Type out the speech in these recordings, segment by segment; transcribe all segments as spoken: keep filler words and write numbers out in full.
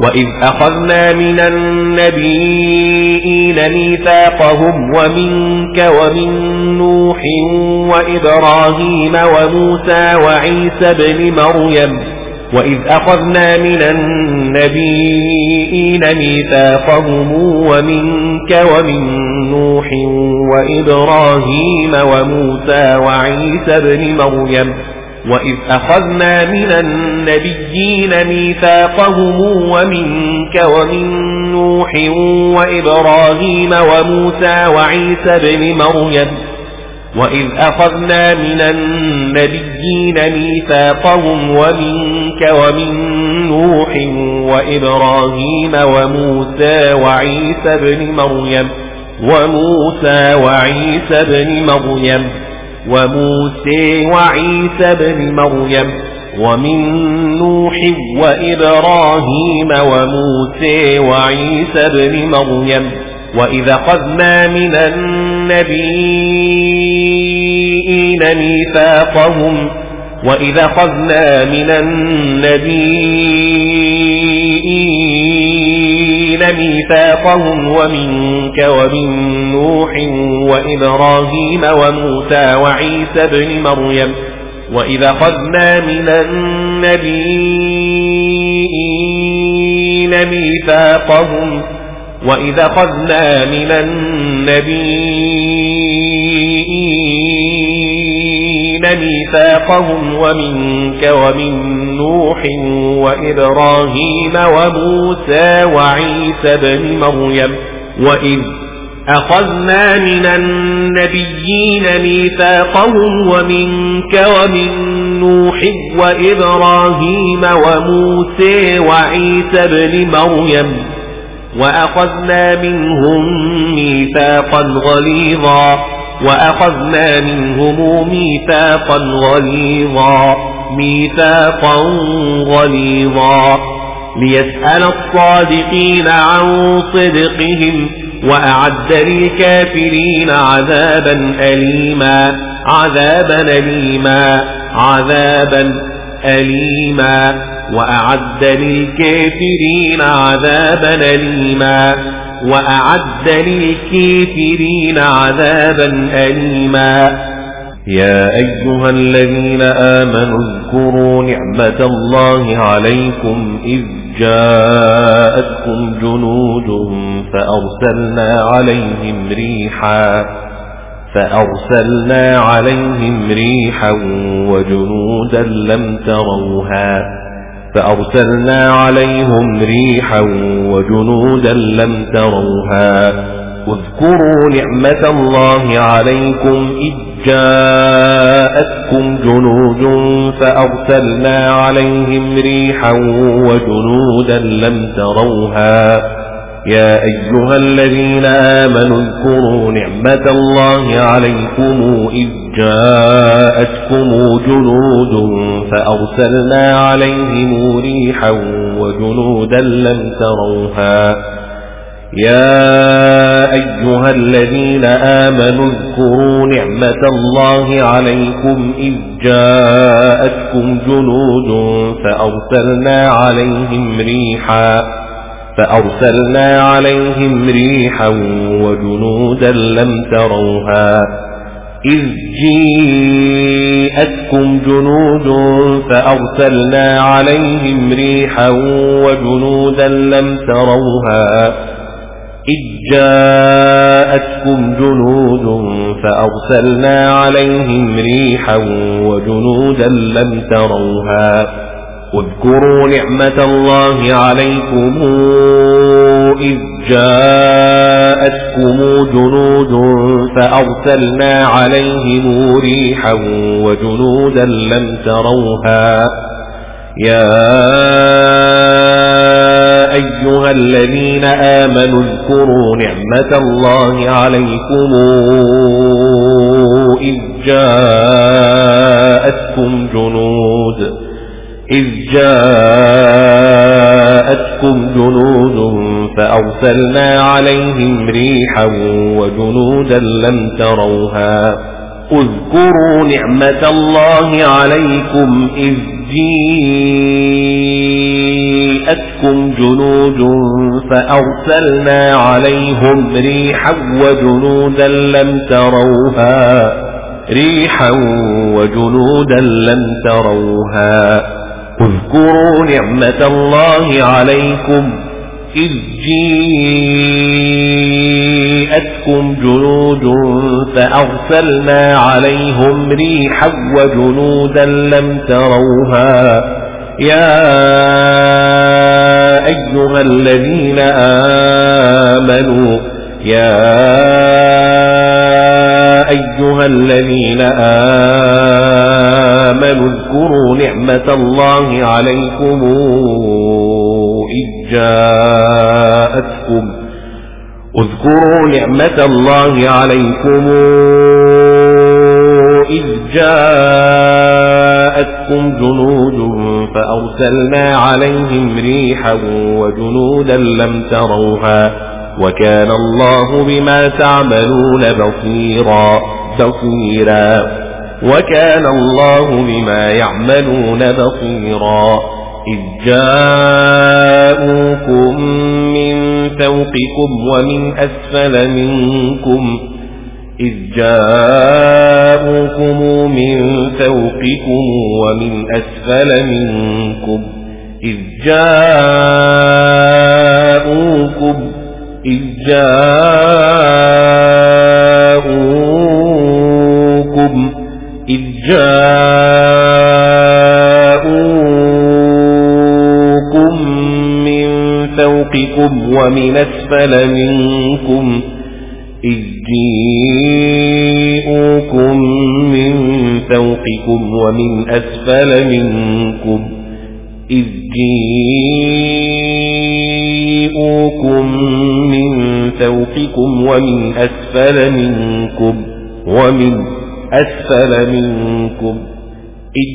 وإذ أخذنا من النبيين ميثاقهم ومنك ومن نوح وإبراهيم وموسى وعيسى بن مريم وإذ أخذنا من النبيين ميثاقهم ومنك ومن نوح وإبراهيم وموسى وعيسى بن مريم وإذ أخذنا من النبيين ميثاقهم ومنك ومن نوح وإبراهيم وموسى وعيسى بن مريم وإذ أخذنا من النبيين ميثاقهم ومنك ومن نوح وإبراهيم وموسى وعيسى بن مريم وموسى وعيسى بن مريم وموسى وعيسى بن مريم ومن نوح وإبراهيم وموسى وعيسى بن مريم وإذا أخذنا من النبيين ميثاقهم وإذا أخذنا من النبيين ميثاقهم ومنك ومن نوح وإبراهيم وموسى وعيسى بن مريم وإذا أخذنا من النبيين ميثاقهم وإذا أخذنا من النبيين ميثاقهم ومنك ومن نوح وإبراهيم وموسى وعيسى بن مريم وإذ أخذنا من النبيين ميثاقهم ومنك ومن نوح وإبراهيم وموسى وعيسى بن مريم وأخذنا منهم ميثاقا غليظا وأخذنا منهم ميثاقا غليظا ميثاقا غليظا ليسأل الصادقين عن صدقهم وأعد للكافرين عذابا أليما عذابا أليما عذابا أليما وأعد للكافرين عذابا أليما وأعد للكافرين عذابا أليما يا أيها الذين آمنوا اذكروا نعمة الله عليكم إذ جاءتكم جنود فأرسلنا عليهم ريحا فأرسلنا عليهم ريحا وجنودا لم تروها فأرسلنا عليهم ريحا وجنودا لم تروها اذكروا نعمة الله عليكم إذ جاءتكم جنود فأرسلنا عليهم ريحا وجنودا لم تروها يا أيها الذين آمنوا اذكروا نعمة الله عليكم إذ جاءتكم جنود فأرسلنا عليهم ريحا وجنودا لم تروها يا أيها الذين آمنوا اذكروا نعمة الله عليكم إذ جاءتكم جنود فأرسلنا عليهم ريحا فأرسلنا عليهم ريحا وجنودا لم تروها إذ جاءتكم جنود فأرسلنا عليهم ريحا وجنودا لم تروها إذ جاءتكم جنود فأرسلنا عليهم ريحا وجنودا لم تروها واذكروا نعمة الله عليكم إذ جاءتكم جنود فأرسلنا عليهم ريحا وجنودا لم تروها يا أيها الذين آمنوا اذكروا نعمة الله عليكم إذ جاءتكم جنود إذ جاءتكم جنود فأرسلنا عليهم ريحا وجنودا لم تروها اذكروا نعمة الله عليكم إذ جيءتكم جنود فأرسلنا عليهم ريحا وجنودا لم تروها ريحا وجنودا لم تروها اذكروا نعمة الله عليكم إذ جيءتكم جنود فأرسلنا عليهم ريحا وجنودا لم تروها يا أيها الذين آمنوا يا أيها الذين آمنوا اذكروا نعمة الله عليكم إذ جاءتكم اذكروا نعمة الله عليكم إذ جاءتكم جنود فأرسلنا عليهم ريحا وجنودا لم تروها وكان الله بما تعملون بصيرا بصيرا وكان الله بما يعملون بصيرا إذ جاءوكم من فوقكم ومن أسفل منكم إذ جاءوكم من فوقكم ومن أسفل منكم إذ جاءوكم إذ جاءوكم إذ جاءوكم من فوقكم ومن أسفل منكم إذ جاءوكم من فوقكم ومن أسفل منكم إذ جاءوكم من فوقكم ومن أسفل منكم ومن أسفل منكم إذ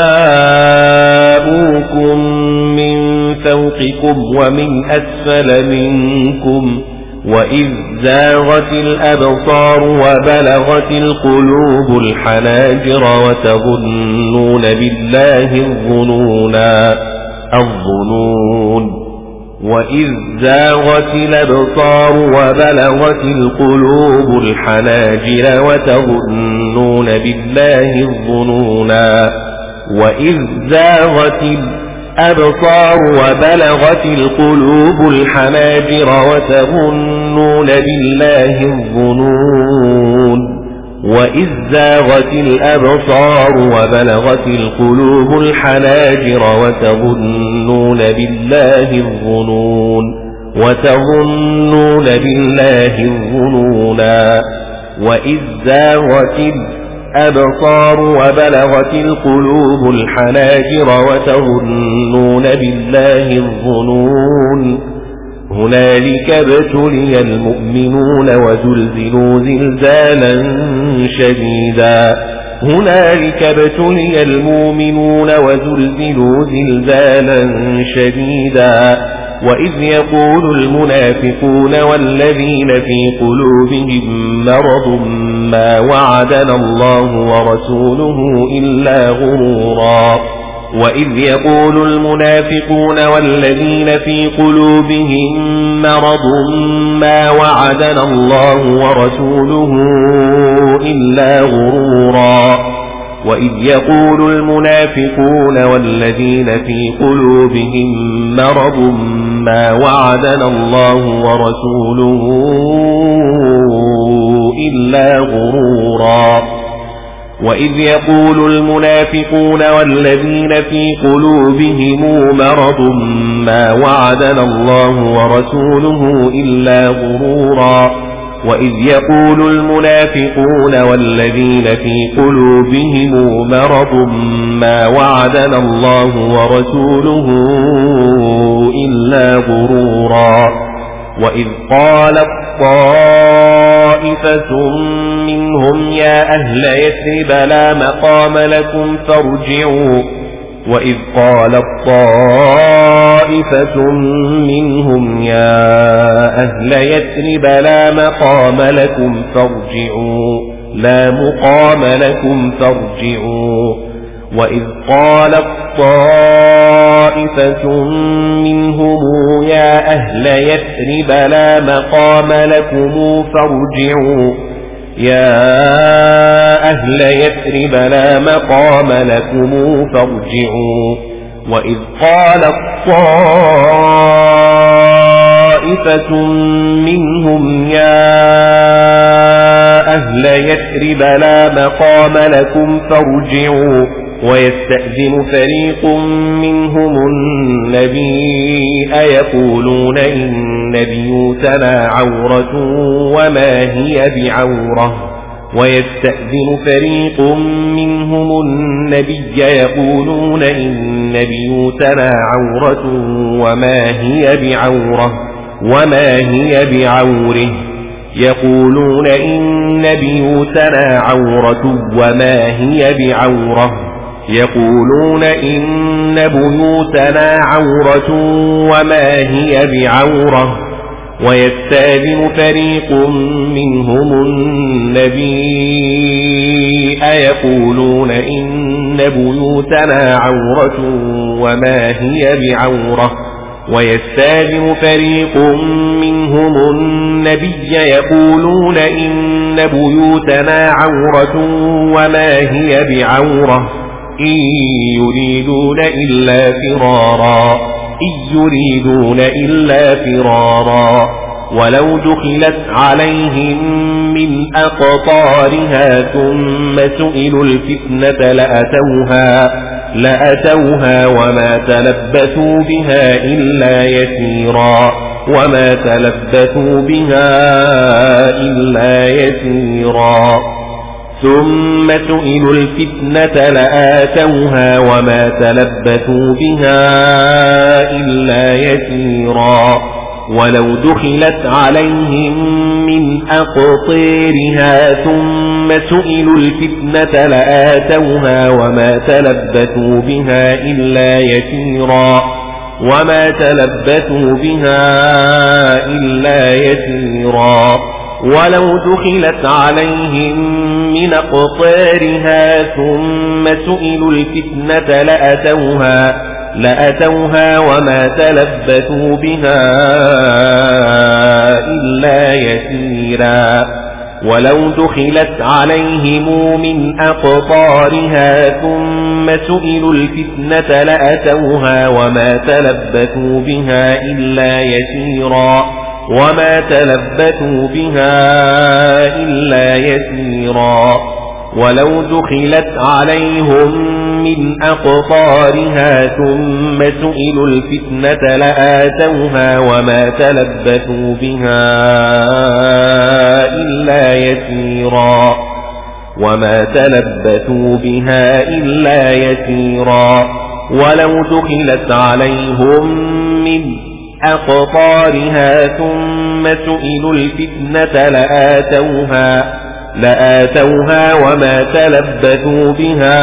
جاءوكم من فوقكم ومن أسفل منكم وإذ زاغت الأبصار وبلغت القلوب الحناجر وتظنون بالله الظنونا الظنون وإذ زاغت الأبصار وبلغت القلوب الحناجر وتظنون بالله الظنونا وإذ زاغت الأبصار وبلغت القلوب الحناجر وتظنون بالله الظنون وإذ زاغت الأبصار وبلغت القلوب الحناجر وتظنون بالله الظنون وتظنون بالله الظنونا وإذ زاغت الأبصار وبلغت القلوب الحناجر وتظنون بالله الظنون هنالك ابتلي المؤمنون وزلزلوا زلزالا شديدا هنالك ابتلي المؤمنون وزلزلوا زلزالا شديدا وإذ يقول المنافقون والذين في قلوبهم مرض ما وعدنا الله ورسوله إلا غرورا وإذ يقول المنافقون والذين في قلوبهم مرض ما وعدنا الله ورسوله إلا غرورا وإذ يقول المنافقون والذين في قلوبهم مرض ما وعدنا الله ورسوله إلا غرورا وإذ يقول المنافقون والذين في قلوبهم مرض ما وعدنا الله ورسوله إلا غرورا وإذ يقول المنافقون والذين في قلوبهم مرض ما وعدنا الله ورسوله إلا غرورا وإذ قالت طائفة منهم يا أهل يثرب لا مقام لكم فارجعوا وإذ قالت طائفة منهم يا أهل يثرب لا مقام لكم فارجعوا لا مقام لكم فارجعوا وإذ قالت طائفة منهم يا أهل يثرب لا مقام لكم فارجعوا يا أهل يثرب لا مقام لكم فارجعوا وإذ قالت طائفة منهم يا أهل يثرب لا مقام لكم فارجعوا ويستأذن فريق منهم النبي يقولون إن بيوتنا عورة وما هي بعورة ويستأذن فريق منهم النبي يقولون إن بيوتنا عورة وما هي بعورة وما هي بعوره يقولون إن بيوتنا عورة وما هي بعورة يقولون إن بيوتنا عورة وما هي بعورة ويستأذن فريق منهم النبي يقولون إن بيوتنا عورة وما هي بعورة ويستأذن فريق منهم النبي يقولون إن بيوتنا عورة وما هي بعورة إن يريدون إلا فرارا إن يريدون إلا فرارا ولو دخلت عليهم من أقطارها ثم سئلوا الفتنة لأتوها لأتوها وما تلبثوا بها إلا يسيرا وما تلبثوا بها إلا يسيرا ثم سئلوا الفتنة لآتوها وما تلبثوا بها إلا يسيرا ولو دخلت عليهم من أقطيرها ثم سئلوا الفتنة لآتوها وما تلبثوا بها إلا يسيرا وما تلبثوا بها إلا يسيرا ولو دخلت عليهم من أقطارها ثم سئلوا الفتنة لأتوها لأتوها وما تلبثوا بها إلا يسيرا ولو دخلت عليهم من أقطارها ثم سئلوا الفتنة لأتوها وما تلبثوا بها إلا يسيرا وما تلبثوا بها إلا يسيرا ولو دخلت عليهم من أقطارها ثم سئلوا الفتنة لآتوها وما تلبثوا بها إلا يسيرا وما تلبثوا بها إلا يسيرا ولو دخلت عليهم من أقطارها ثم سئلوا الفتنة لآتوها لآتوها وما تلبثوا بها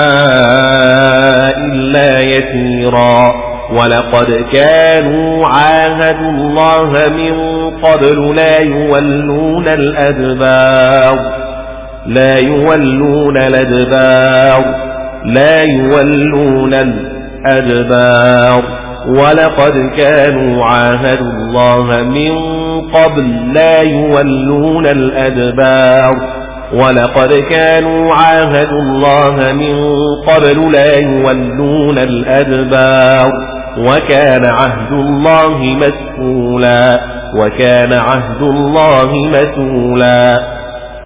إلا يسيرا ولقد كانوا عاهدوا الله من قبل لا يولون الأدبار لا يولون الأدبار لا يولون الأدبار ولقد كانوا عاهدوا الله من قبل لا يولون الأدبار ولقد كانوا عاهدوا الله من قبل لا يولون الأدبار وكان عهد الله مسؤولا وكان عهد الله مسؤولا